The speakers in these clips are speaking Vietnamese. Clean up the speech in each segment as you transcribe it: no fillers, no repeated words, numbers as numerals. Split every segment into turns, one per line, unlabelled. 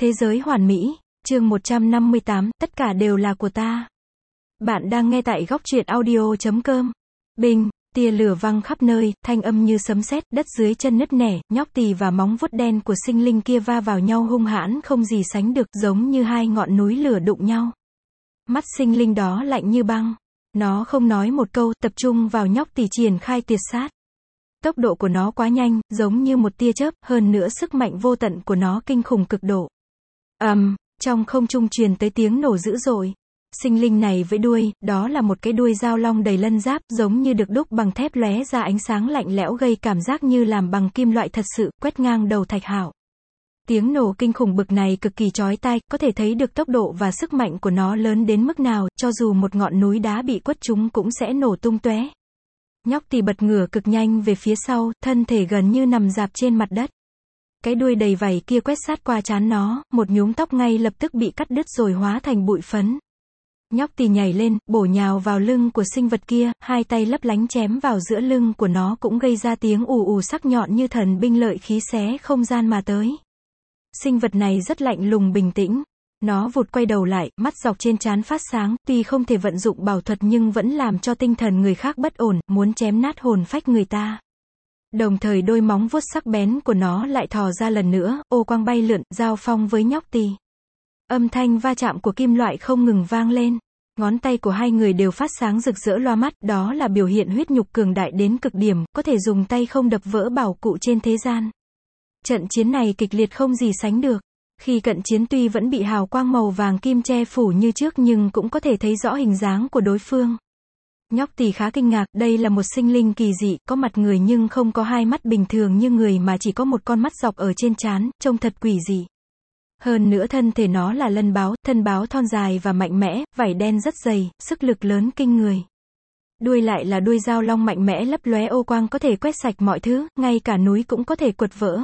Thế giới hoàn mỹ, chương 158, tất cả đều là của ta. Bạn đang nghe tại góc truyện audio.com. Binh, tia lửa văng khắp nơi, thanh âm như sấm sét, đất dưới chân nứt nẻ, nhóc tỳ và móng vuốt đen của sinh linh kia va vào nhau hung hãn không gì sánh được, giống như hai ngọn núi lửa đụng nhau. Mắt sinh linh đó lạnh như băng. Nó không nói một câu, tập trung vào nhóc tỳ triển khai tuyệt sát. Tốc độ của nó quá nhanh, giống như một tia chớp, hơn nữa sức mạnh vô tận của nó kinh khủng cực độ. Trong không trung truyền tới tiếng nổ dữ dội. Sinh linh này với đuôi, đó là một cái đuôi dao long đầy lân giáp, giống như được đúc bằng thép lóe ra ánh sáng lạnh lẽo gây cảm giác như làm bằng kim loại thật sự, quét ngang đầu Thạch Hạo. Tiếng nổ kinh khủng bực này cực kỳ chói tai, có thể thấy được tốc độ và sức mạnh của nó lớn đến mức nào, cho dù một ngọn núi đá bị quất trúng cũng sẽ nổ tung tóe. Nhóc tỳ bật ngửa cực nhanh về phía sau, thân thể gần như nằm rạp trên mặt đất. Cái đuôi đầy vảy kia quét sát qua trán nó, một nhúm tóc ngay lập tức bị cắt đứt rồi hóa thành bụi phấn. Nhóc tỳ nhảy lên, bổ nhào vào lưng của sinh vật kia, hai tay lấp lánh chém vào giữa lưng của nó cũng gây ra tiếng ù ù sắc nhọn như thần binh lợi khí xé không gian mà tới. Sinh vật này rất lạnh lùng bình tĩnh. Nó vụt quay đầu lại, mắt dọc trên trán phát sáng, tuy không thể vận dụng bảo thuật nhưng vẫn làm cho tinh thần người khác bất ổn, muốn chém nát hồn phách người ta. Đồng thời đôi móng vuốt sắc bén của nó lại thò ra lần nữa, ô quang bay lượn, giao phong với nhóc tỳ. Âm thanh va chạm của kim loại không ngừng vang lên. Ngón tay của hai người đều phát sáng rực rỡ loa mắt, đó là biểu hiện huyết nhục cường đại đến cực điểm, có thể dùng tay không đập vỡ bảo cụ trên thế gian. Trận chiến này kịch liệt không gì sánh được. Khi cận chiến tuy vẫn bị hào quang màu vàng kim che phủ như trước nhưng cũng có thể thấy rõ hình dáng của đối phương. Nhóc tỳ khá kinh ngạc, đây là một sinh linh kỳ dị, có mặt người nhưng không có hai mắt bình thường như người mà chỉ có một con mắt dọc ở trên trán, trông thật quỷ dị. Hơn nữa thân thể nó là lân báo, thân báo thon dài và mạnh mẽ, vảy đen rất dày, sức lực lớn kinh người. Đuôi lại là đuôi dao long mạnh mẽ lấp lóe ô quang có thể quét sạch mọi thứ, ngay cả núi cũng có thể quật vỡ.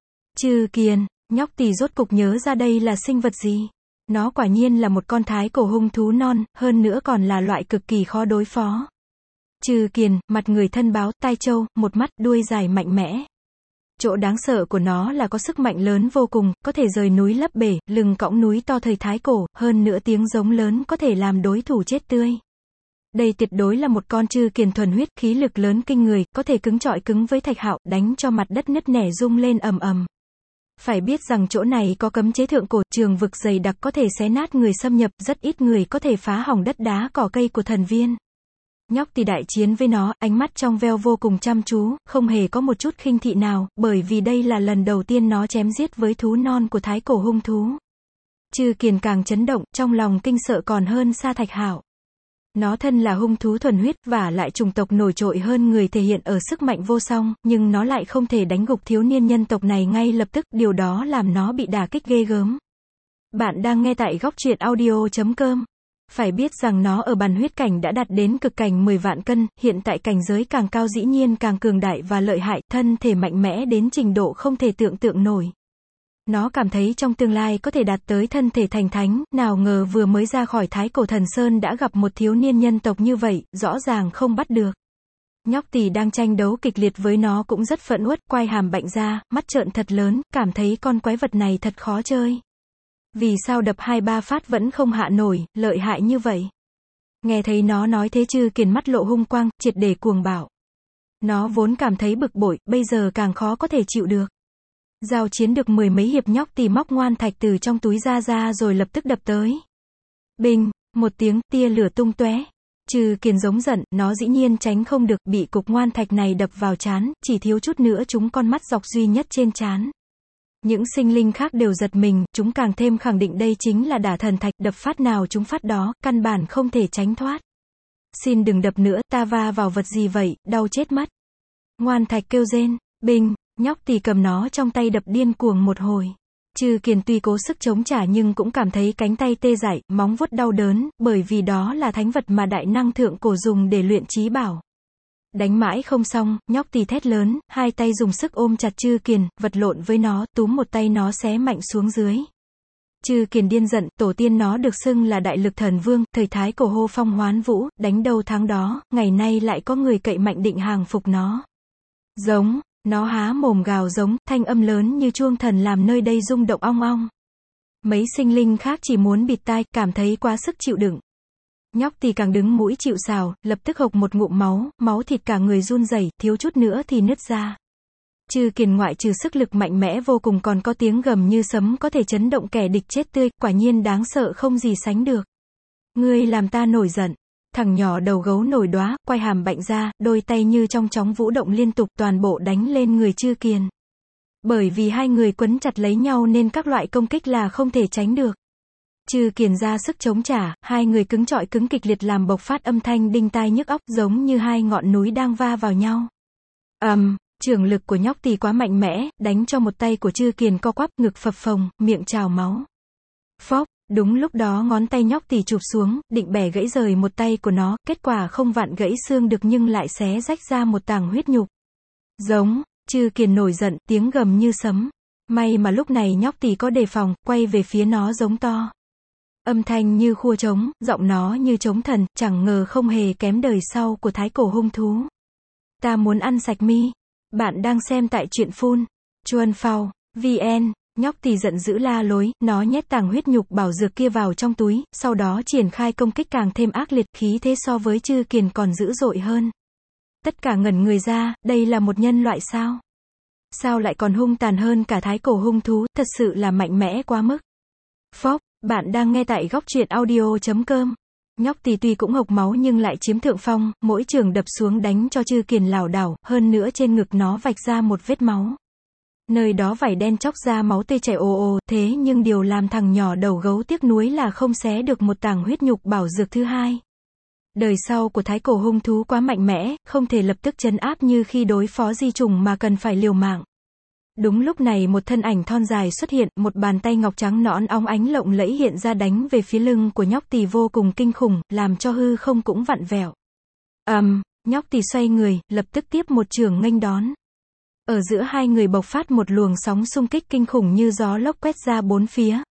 Trừ Kiền, nhóc tỳ rốt cục nhớ ra đây là sinh vật gì. Nó quả nhiên là một con thái cổ hung thú non, hơn nữa còn là loại cực kỳ khó đối phó. Trừ Kiền, mặt người thân báo, tai trâu, một mắt, đuôi dài mạnh mẽ. Chỗ đáng sợ của nó là có sức mạnh lớn vô cùng, có thể rời núi lấp bể, lưng cõng núi to thời thái cổ, hơn nữa tiếng giống lớn có thể làm đối thủ chết tươi. Đây tuyệt đối là một con Trừ Kiền thuần huyết, khí lực lớn kinh người, có thể cứng chọi cứng với Thạch Hạo, đánh cho mặt đất nứt nẻ rung lên ầm ầm. Phải biết rằng chỗ này có cấm chế thượng cổ, trường vực dày đặc có thể xé nát người xâm nhập, rất ít người có thể phá hỏng đất đá cỏ cây của thần viên. Nhóc tỳ đại chiến với nó, ánh mắt trong veo vô cùng chăm chú, không hề có một chút khinh thị nào, bởi vì đây là lần đầu tiên nó chém giết với thú non của thái cổ hung thú. Trừ Kiền càng chấn động, trong lòng kinh sợ còn hơn xa Thạch Hạo. Nó thân là hung thú thuần huyết, và lại chủng tộc nổi trội hơn người thể hiện ở sức mạnh vô song, nhưng nó lại không thể đánh gục thiếu niên nhân tộc này ngay lập tức, điều đó làm nó bị đả kích ghê gớm. Bạn đang nghe tại góc truyện audio.com. Phải biết rằng nó ở bàn huyết cảnh đã đạt đến cực cảnh 10 vạn cân, hiện tại cảnh giới càng cao dĩ nhiên càng cường đại và lợi hại, thân thể mạnh mẽ đến trình độ không thể tưởng tượng nổi. Nó cảm thấy trong tương lai có thể đạt tới thân thể thành thánh, nào ngờ vừa mới ra khỏi thái cổ thần sơn đã gặp một thiếu niên nhân tộc như vậy, rõ ràng không bắt được. Nhóc tỳ đang tranh đấu kịch liệt với nó cũng rất phẫn uất, quai hàm bạnh ra, mắt trợn thật lớn, cảm thấy con quái vật này thật khó chơi. Vì sao đập 2-3 phát vẫn không hạ nổi, lợi hại như vậy. Nghe thấy nó nói thế Trừ Kiền mắt lộ hung quang, triệt để cuồng bạo. Nó vốn cảm thấy bực bội, bây giờ càng khó có thể chịu được. Giao chiến được 10 mấy hiệp nhóc tỳ móc ngoan thạch từ trong túi ra rồi lập tức đập tới. Binh, một tiếng, tia lửa tung tóe. Trừ Kiền giống giận, nó dĩ nhiên tránh không được, bị cục ngoan thạch này đập vào trán, chỉ thiếu chút nữa trúng con mắt dọc duy nhất trên trán. Những sinh linh khác đều giật mình, chúng càng thêm khẳng định đây chính là đả thần thạch, đập phát nào chúng phát đó, căn bản không thể tránh thoát. Xin đừng đập nữa, ta va vào vật gì vậy, đau chết mất. Ngoan thạch kêu rên. Binh, nhóc tỳ cầm nó trong tay đập điên cuồng một hồi. Trừ Kiền tuy cố sức chống trả nhưng cũng cảm thấy cánh tay tê dại, móng vuốt đau đớn, bởi vì đó là thánh vật mà đại năng thượng cổ dùng để luyện trí bảo. Đánh mãi không xong, nhóc tỳ thét lớn, hai tay dùng sức ôm chặt Trừ Kiền, vật lộn với nó, túm một tay nó xé mạnh xuống dưới. Trừ Kiền điên giận, tổ tiên nó được xưng là đại lực thần vương, thời thái cổ hô phong hoán vũ, đánh đâu thắng đó, ngày nay lại có người cậy mạnh định hàng phục nó. Giống, nó há mồm gào giống, thanh âm lớn như chuông thần làm nơi đây rung động ong ong. Mấy sinh linh khác chỉ muốn bịt tai, cảm thấy quá sức chịu đựng. Nhóc Tỳ càng đứng mũi chịu sào, lập tức hộc một ngụm máu, máu thịt cả người run rẩy, thiếu chút nữa thì nứt ra. Chư Kiền ngoại trừ sức lực mạnh mẽ vô cùng còn có tiếng gầm như sấm có thể chấn động kẻ địch chết tươi, quả nhiên đáng sợ không gì sánh được. Ngươi làm ta nổi giận. Thằng nhỏ đầu gấu nổi đóa, quay hàm bạnh ra, đôi tay như trong chóng vũ động liên tục, toàn bộ đánh lên người Chư Kiền. Bởi vì hai người quấn chặt lấy nhau nên các loại công kích là không thể tránh được. Chư Kiền ra sức chống trả, hai người cứng trọi cứng kịch liệt làm bộc phát âm thanh đinh tai nhức óc, giống như hai ngọn núi đang va vào nhau. Trường lực của nhóc Tỳ quá mạnh mẽ, đánh cho một tay của Chư Kiền co quắp, ngực phập phồng, miệng trào máu. Phốc, đúng lúc đó ngón tay nhóc Tỳ chụp xuống, định bẻ gãy rời một tay của nó, kết quả không vặn gãy xương được nhưng lại xé rách ra một tảng huyết nhục. Giống, Chư Kiền nổi giận, tiếng gầm như sấm. May mà lúc này nhóc Tỳ có đề phòng, quay về phía nó giống to. Âm thanh như khua trống, giọng nó như trống thần, chẳng ngờ không hề kém đời sau của thái cổ hung thú. Ta muốn ăn sạch mi. Bạn đang xem tại truyện phun. Chuan Phao, VN. Nhóc Tỳ giận dữ la lối, nó nhét tảng huyết nhục bảo dược kia vào trong túi, sau đó triển khai công kích càng thêm ác liệt, khí thế so với Chư Kiền còn dữ dội hơn. Tất cả ngẩn người ra, đây là một nhân loại sao? Sao lại còn hung tàn hơn cả thái cổ hung thú, thật sự là mạnh mẽ quá mức. Phốc, bạn đang nghe tại góc truyện audio.com. Nhóc Tỳ tuy cũng hộc máu nhưng lại chiếm thượng phong, mỗi trường đập xuống đánh cho Chư Kiền lảo đảo, hơn nữa trên ngực nó vạch ra một vết máu. Nơi đó vảy đen chóc ra máu tươi chảy ồ ồ, thế nhưng điều làm thằng nhỏ đầu gấu tiếc nuối là không xé được một tảng huyết nhục bảo dược thứ hai. Đời sau của thái cổ hung thú quá mạnh mẽ, không thể lập tức trấn áp như khi đối phó di trùng mà cần phải liều mạng. Đúng lúc này một thân ảnh thon dài xuất hiện, một bàn tay ngọc trắng nõn óng ánh lộng lẫy hiện ra đánh về phía lưng của nhóc Tỳ vô cùng kinh khủng, làm cho hư không cũng vặn vẹo. Nhóc Tỳ xoay người, lập tức tiếp một chưởng nghênh đón. Ở giữa hai người bộc phát một luồng sóng xung kích kinh khủng như gió lốc quét ra bốn phía.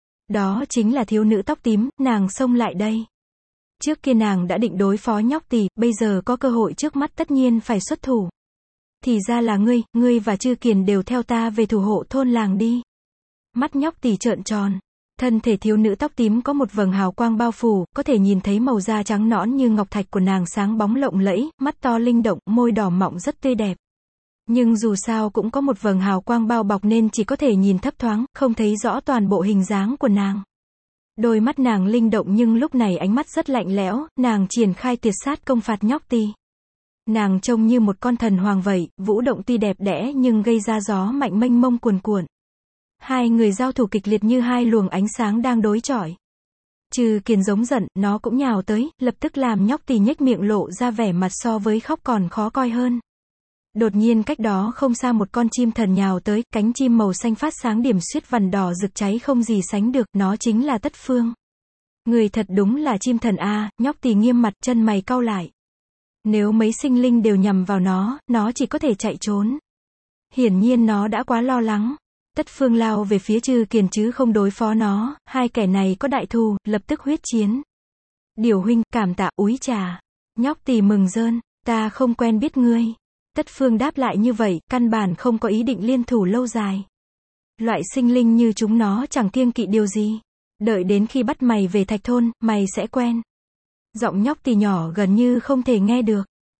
Đó chính là thiếu nữ tóc tím, nàng xông lại đây. Trước kia nàng đã định đối phó nhóc Tỳ, bây giờ có cơ hội trước mắt tất nhiên phải xuất thủ. Thì ra là ngươi và Chư Kiền đều theo ta về thủ hộ thôn làng đi. Mắt nhóc Tỳ trợn tròn. Thân thể thiếu nữ tóc tím có một vầng hào quang bao phủ, có thể nhìn thấy màu da trắng nõn như ngọc thạch của nàng sáng bóng lộng lẫy, mắt to linh động, môi đỏ mọng rất tươi đẹp. Nhưng dù sao cũng có một vầng hào quang bao bọc nên chỉ có thể nhìn thấp thoáng, không thấy rõ toàn bộ hình dáng của nàng. Đôi mắt nàng linh động nhưng lúc này ánh mắt rất lạnh lẽo, nàng triển khai tuyệt sát công phạt nhóc Tỳ. Nàng trông như một con thần hoàng vậy, vũ động tuy đẹp đẽ nhưng gây ra gió mạnh mênh mông cuồn cuộn. Hai người giao thủ kịch liệt như hai luồng ánh sáng đang đối chọi. Chư Kiền giống giận, nó cũng nhào tới, lập tức làm nhóc Tỳ nhếch miệng lộ ra vẻ mặt so với khóc còn khó coi hơn. Đột nhiên cách đó không xa một con chim thần nhào tới, cánh chim màu xanh phát sáng điểm xuyết vằn đỏ rực cháy không gì sánh được, nó chính là Tất Phương. Người thật đúng là chim thần a, nhóc Tỳ nghiêm mặt, chân mày cau lại. Nếu mấy sinh linh đều nhằm vào nó chỉ có thể chạy trốn. Hiển nhiên nó đã quá lo lắng. Tất Phương lao về phía Chư Kiền chứ không đối phó nó, hai kẻ này có đại thù, lập tức huyết chiến. Điểu huynh, cảm tạ, úi trà. Nhóc Tỳ mừng rơn, ta không quen biết ngươi. Tất Phương đáp lại như vậy, căn bản không có ý định liên thủ lâu dài. Loại sinh linh như chúng nó chẳng kiêng kỵ điều gì. Đợi đến khi bắt mày về thạch thôn, mày sẽ quen. Giọng nhóc Tỳ nhỏ gần như không thể nghe được.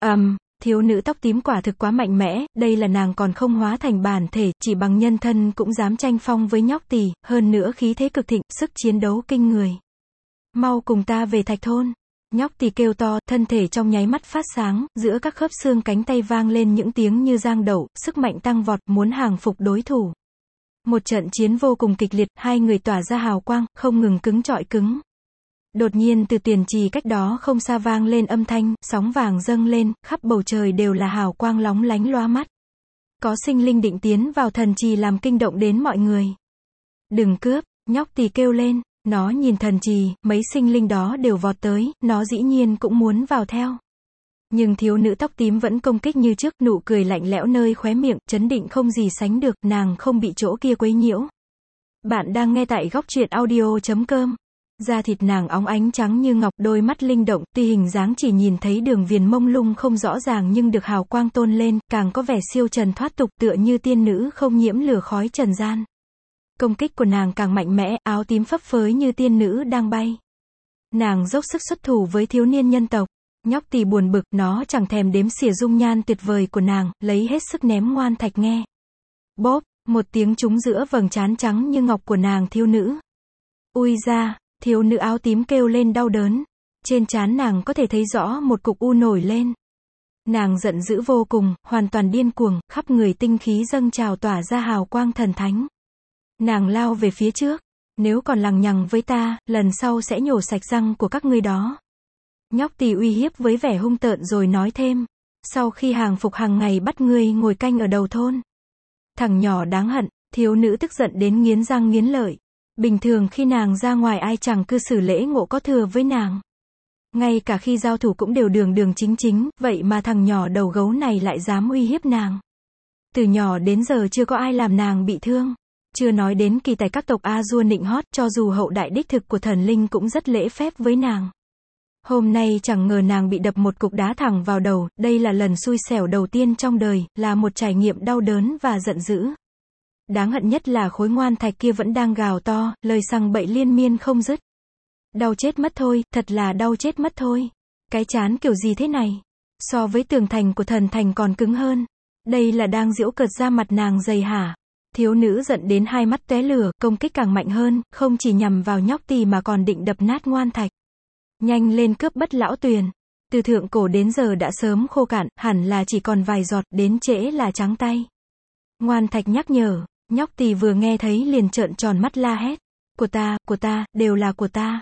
Thiếu nữ tóc tím quả thực quá mạnh mẽ, đây là nàng còn không hóa thành bản thể, chỉ bằng nhân thân cũng dám tranh phong với nhóc Tỳ, hơn nữa khí thế cực thịnh, sức chiến đấu kinh người. Mau cùng ta về thạch thôn. Nhóc Tỳ kêu to, thân thể trong nháy mắt phát sáng, giữa các khớp xương cánh tay vang lên những tiếng như giang đậu, sức mạnh tăng vọt, muốn hàng phục đối thủ. Một trận chiến vô cùng kịch liệt, hai người tỏa ra hào quang, không ngừng cứng trọi cứng. Đột nhiên từ tiền trì cách đó không xa vang lên âm thanh, sóng vàng dâng lên, khắp bầu trời đều là hào quang lóng lánh loa mắt. Có sinh linh định tiến vào thần trì làm kinh động đến mọi người. Đừng cướp, nhóc Tỳ kêu lên, nó nhìn thần trì, mấy sinh linh đó đều vọt tới, nó dĩ nhiên cũng muốn vào theo. Nhưng thiếu nữ tóc tím vẫn công kích như trước, nụ cười lạnh lẽo nơi khóe miệng, trấn định không gì sánh được, nàng không bị chỗ kia quấy nhiễu. Bạn đang nghe tại góc truyện audio.com. Da thịt nàng óng ánh trắng như ngọc, đôi mắt linh động, tuy hình dáng chỉ nhìn thấy đường viền mông lung không rõ ràng nhưng được hào quang tôn lên, càng có vẻ siêu trần thoát tục tựa như tiên nữ không nhiễm lửa khói trần gian. Công kích của nàng càng mạnh mẽ, áo tím phấp phới như tiên nữ đang bay. Nàng dốc sức xuất thủ với thiếu niên nhân tộc. Nhóc tỳ buồn bực, nó chẳng thèm đếm xỉa dung nhan tuyệt vời của nàng, lấy hết sức ném ngoan thạch nghe. Bóp, một tiếng trúng giữa vầng trán trắng như ngọc của nàng thiếu nữ. Ui ra, thiếu nữ áo tím kêu lên đau đớn. Trên trán nàng có thể thấy rõ một cục u nổi lên. Nàng giận dữ vô cùng, hoàn toàn điên cuồng, khắp người tinh khí dâng trào tỏa ra hào quang thần thánh. Nàng lao về phía trước. Nếu còn lằng nhằng với ta, lần sau sẽ nhổ sạch răng của các ngươi đó. Nhóc tỳ uy hiếp với vẻ hung tợn rồi nói thêm. Sau khi hàng phục hàng ngày bắt ngươi ngồi canh ở đầu thôn. Thằng nhỏ đáng hận, thiếu nữ tức giận đến nghiến răng nghiến lợi. Bình thường khi nàng ra ngoài ai chẳng cư xử lễ ngộ có thừa với nàng. Ngay cả khi giao thủ cũng đều đường đường chính chính, vậy mà thằng nhỏ đầu gấu này lại dám uy hiếp nàng. Từ nhỏ đến giờ chưa có ai làm nàng bị thương. Chưa nói đến kỳ tài các tộc A-dua nịnh hót, cho dù hậu đại đích thực của thần linh cũng rất lễ phép với nàng. Hôm nay chẳng ngờ nàng bị đập một cục đá thẳng vào đầu, đây là lần xui xẻo đầu tiên trong đời, là một trải nghiệm đau đớn và giận dữ. Đáng hận nhất là khối ngoan thạch kia vẫn đang gào to, lời sằng bậy liên miên không dứt. Đau chết mất thôi, thật là đau chết mất thôi. Cái chán kiểu gì thế này? So với tường thành của thần thành còn cứng hơn. Đây là đang giễu cợt ra mặt nàng dày hả? Thiếu nữ giận đến hai mắt tóe lửa, công kích càng mạnh hơn, không chỉ nhằm vào nhóc tỳ mà còn định đập nát ngoan thạch. Nhanh lên cướp Bất Lão Tuyền. Từ thượng cổ đến giờ đã sớm khô cạn, hẳn là chỉ còn vài giọt, đến trễ là trắng tay. Ngoan thạch nhắc nhở, nhóc tỳ vừa nghe thấy liền trợn tròn mắt la hét. Của ta, đều là của ta.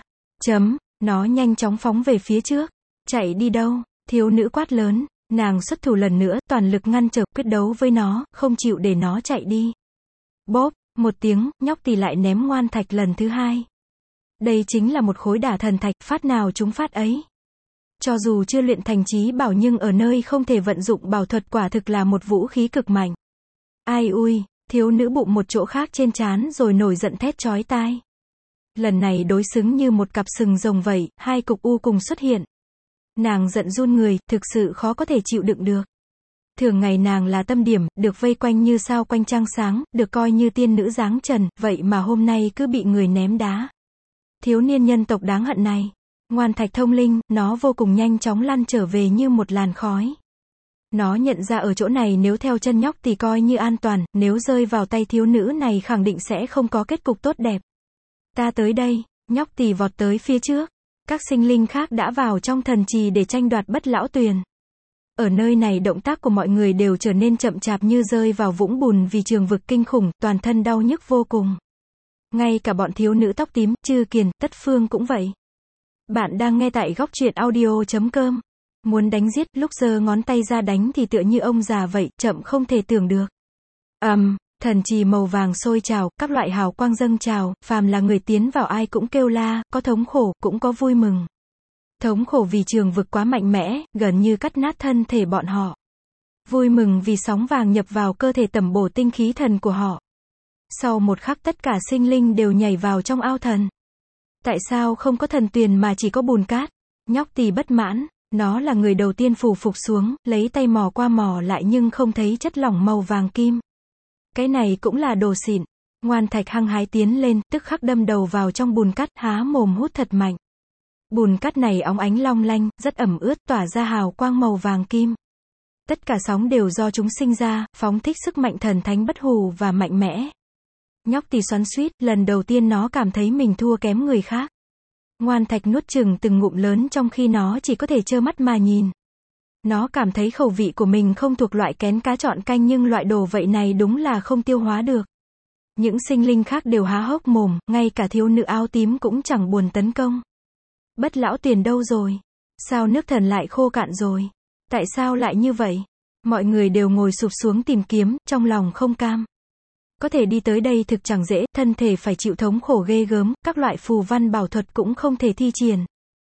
Nó nhanh chóng phóng về phía trước. Chạy đi đâu? Thiếu nữ quát lớn, nàng xuất thủ lần nữa, toàn lực ngăn trở, quyết đấu với nó, không chịu để nó chạy đi. Bóp, một tiếng, nhóc tỳ lại ném ngoan thạch lần thứ hai. Đây chính là một khối đả thần thạch, phát nào chúng phát ấy. Cho dù chưa luyện thành chí bảo nhưng ở nơi không thể vận dụng bảo thuật quả thực là một vũ khí cực mạnh. Ai ui, thiếu nữ bụng một chỗ khác trên trán rồi nổi giận thét chói tai. Lần này đối xứng như một cặp sừng rồng vậy, hai cục u cùng xuất hiện. Nàng giận run người, thực sự khó có thể chịu đựng được. Thường ngày nàng là tâm điểm, được vây quanh như sao quanh trăng sáng, được coi như tiên nữ dáng trần, vậy mà hôm nay cứ bị người ném đá. Thiếu niên nhân tộc đáng hận này. Ngoan thạch thông linh, nó vô cùng nhanh chóng lăn trở về như một làn khói. Nó nhận ra ở chỗ này nếu theo chân nhóc thì coi như an toàn, nếu rơi vào tay thiếu nữ này khẳng định sẽ không có kết cục tốt đẹp. Ta tới đây, nhóc tỳ vọt tới phía trước. Các sinh linh khác đã vào trong thần trì để tranh đoạt Bất Lão Tuyền. Ở nơi này động tác của mọi người đều trở nên chậm chạp như rơi vào vũng bùn vì trường vực kinh khủng, toàn thân đau nhức vô cùng. Ngay cả bọn thiếu nữ tóc tím, Trư Kiền, Tất Phương cũng vậy. Bạn đang nghe tại góc truyện audio.com. Muốn đánh giết, lúc giơ ngón tay ra đánh thì tựa như ông già vậy, chậm không thể tưởng được. Thần trì màu vàng sôi trào, các loại hào quang dâng trào, phàm là người tiến vào ai cũng kêu la, có thống khổ, cũng có vui mừng. Thống khổ vì trường vực quá mạnh mẽ, gần như cắt nát thân thể bọn họ. Vui mừng vì sóng vàng nhập vào cơ thể tẩm bổ tinh khí thần của họ. Sau một khắc tất cả sinh linh đều nhảy vào trong ao thần. Tại sao không có thần tuyền mà chỉ có bùn cát? Nhóc tỳ bất mãn, nó là người đầu tiên phủ phục xuống, lấy tay mò qua mò lại nhưng không thấy chất lỏng màu vàng kim. Cái này cũng là đồ xịn. Ngoan thạch hăng hái tiến lên, tức khắc đâm đầu vào trong bùn cát, há mồm hút thật mạnh. Bùn cát này óng ánh long lanh, rất ẩm ướt, tỏa ra hào quang màu vàng kim. Tất cả sóng đều do chúng sinh ra, phóng thích sức mạnh thần thánh bất hủ và mạnh mẽ. Nhóc tỳ xoắn xuýt, lần đầu tiên nó cảm thấy mình thua kém người khác. Ngoan thạch nuốt chừng từng ngụm lớn trong khi nó chỉ có thể trơ mắt mà nhìn. Nó cảm thấy khẩu vị của mình không thuộc loại kén cá chọn canh nhưng loại đồ vậy này đúng là không tiêu hóa được. Những sinh linh khác đều há hốc mồm, ngay cả thiếu nữ áo tím cũng chẳng buồn tấn công. Bất Lão Tuyền đâu rồi? Sao nước thần lại khô cạn rồi? Tại sao lại như vậy? Mọi người đều ngồi sụp xuống tìm kiếm, trong lòng không cam. Có thể đi tới đây thực chẳng dễ, thân thể phải chịu thống khổ ghê gớm, các loại phù văn bảo thuật cũng không thể thi triển.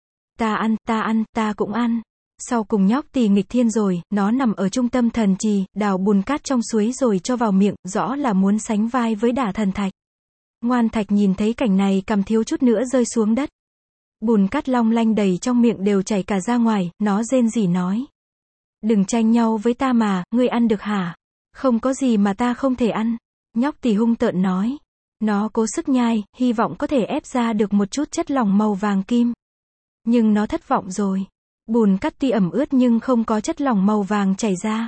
Ta cũng ăn. Sau cùng nhóc tỳ nghịch thiên rồi, nó nằm ở trung tâm thần trì, đào bùn cát trong suối rồi cho vào miệng, rõ là muốn sánh vai với đả thần thạch. Ngoan thạch nhìn thấy cảnh này cằm thiếu chút nữa rơi xuống đất. Bùn cát long lanh đầy trong miệng đều chảy cả ra ngoài, nó rên rỉ nói. Đừng tranh nhau với ta mà, ngươi ăn được hả? Không có gì mà ta không thể ăn. Nhóc tỳ hung tợn nói. Nó cố sức nhai, hy vọng có thể ép ra được một chút chất lỏng màu vàng kim. Nhưng nó thất vọng rồi. Bùn cát tuy ẩm ướt nhưng không có chất lỏng màu vàng chảy ra.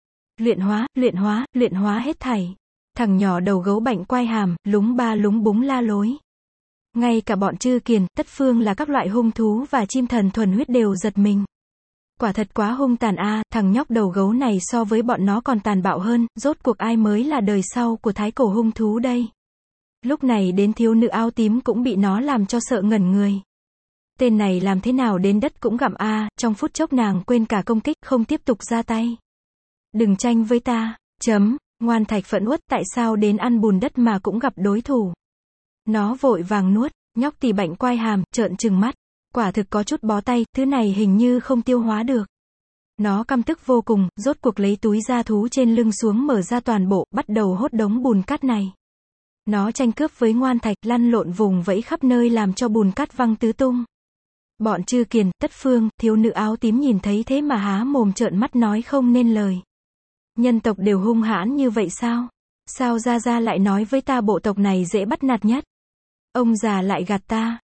Luyện hóa hết thảy. Thằng nhỏ đầu gấu bệnh quai hàm, lúng ba lúng búng la lối. Ngay cả bọn Trư Kiền, Tất Phương là các loại hung thú và chim thần thuần huyết đều giật mình. Quả thật quá hung tàn a, thằng nhóc đầu gấu này so với bọn nó còn tàn bạo hơn, rốt cuộc ai mới là đời sau của thái cổ hung thú đây. Lúc này đến thiếu nữ áo tím cũng bị nó làm cho sợ ngẩn người. Tên này làm thế nào đến đất cũng gặm a, trong phút chốc nàng quên cả công kích, không tiếp tục ra tay. Đừng tranh với ta, Ngoan Thạch phẫn uất, tại sao đến ăn bùn đất mà cũng gặp đối thủ. Nó vội vàng nuốt, nhóc tỉ bệnh quai hàm, trợn trừng mắt. Quả thực có chút bó tay, thứ này hình như không tiêu hóa được. Nó căm tức vô cùng, rốt cuộc lấy túi da thú trên lưng xuống mở ra toàn bộ, bắt đầu hốt đống bùn cát này. Nó tranh cướp với Ngoan Thạch, lăn lộn vùng vẫy khắp nơi làm cho bùn cát văng tứ tung. Bọn Trư Kiền, Tất Phương, thiếu nữ áo tím nhìn thấy thế mà há mồm trợn mắt nói không nên lời. Nhân tộc đều hung hãn như vậy sao? Sao Gia Gia lại nói với ta bộ tộc này dễ bắt nạt nhất? Ông già lại gạt ta.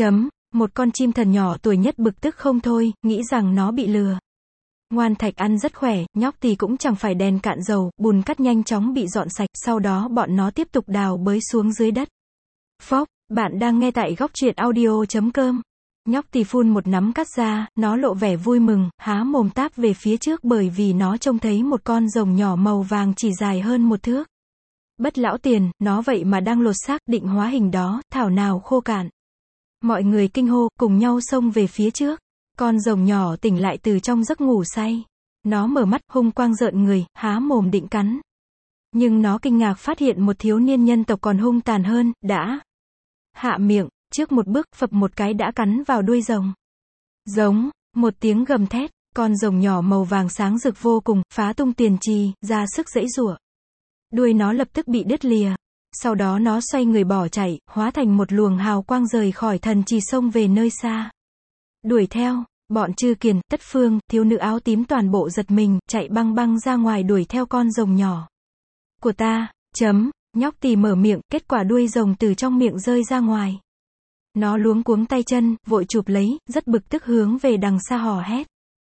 Một con chim thần nhỏ tuổi nhất bực tức không thôi, nghĩ rằng nó bị lừa. Ngoan Thạch ăn rất khỏe, nhóc thì cũng chẳng phải đèn cạn dầu, bùn cát nhanh chóng bị dọn sạch, sau đó bọn nó tiếp tục đào bới xuống dưới đất. Phốc, bạn đang nghe tại góc truyện audio.com. Nhóc thì phun một nắm cát ra, nó lộ vẻ vui mừng, há mồm táp về phía trước bởi vì nó trông thấy một con rồng nhỏ màu vàng chỉ dài hơn 1 thước. Bất lão tiền, nó vậy mà đang lột xác, định hóa hình đó, thảo nào khô cạn. Mọi người kinh hô, cùng nhau xông về phía trước. Con rồng nhỏ tỉnh lại từ trong giấc ngủ say. Nó mở mắt, hung quang rợn người, há mồm định cắn. Nhưng nó kinh ngạc phát hiện một thiếu niên nhân tộc còn hung tàn hơn, đã hạ miệng, trước một bước, phập một cái đã cắn vào đuôi rồng. Giống, một tiếng gầm thét, con rồng nhỏ màu vàng sáng rực vô cùng, phá tung tiền trì, ra sức giãy giụa. Đuôi nó lập tức bị đứt lìa. Sau đó nó xoay người bỏ chạy, hóa thành một luồng hào quang rời khỏi thần trì xông về nơi xa. Đuổi theo, bọn Trư Kiền, Tất Phương, thiếu nữ áo tím toàn bộ giật mình, chạy băng băng ra ngoài đuổi theo con rồng nhỏ. Của ta, nhóc tì mở miệng, kết quả đuôi rồng từ trong miệng rơi ra ngoài. Nó luống cuống tay chân, vội chụp lấy, rất bực tức hướng về đằng xa hò hét.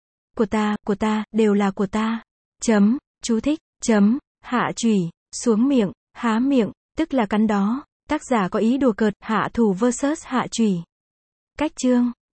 Của ta, đều là của ta. Chú thích, hạ chủy, xuống miệng, há miệng, tức là cắn đó. Tác giả có ý đùa cợt, hạ thủ vs hạ chủy. Cách chương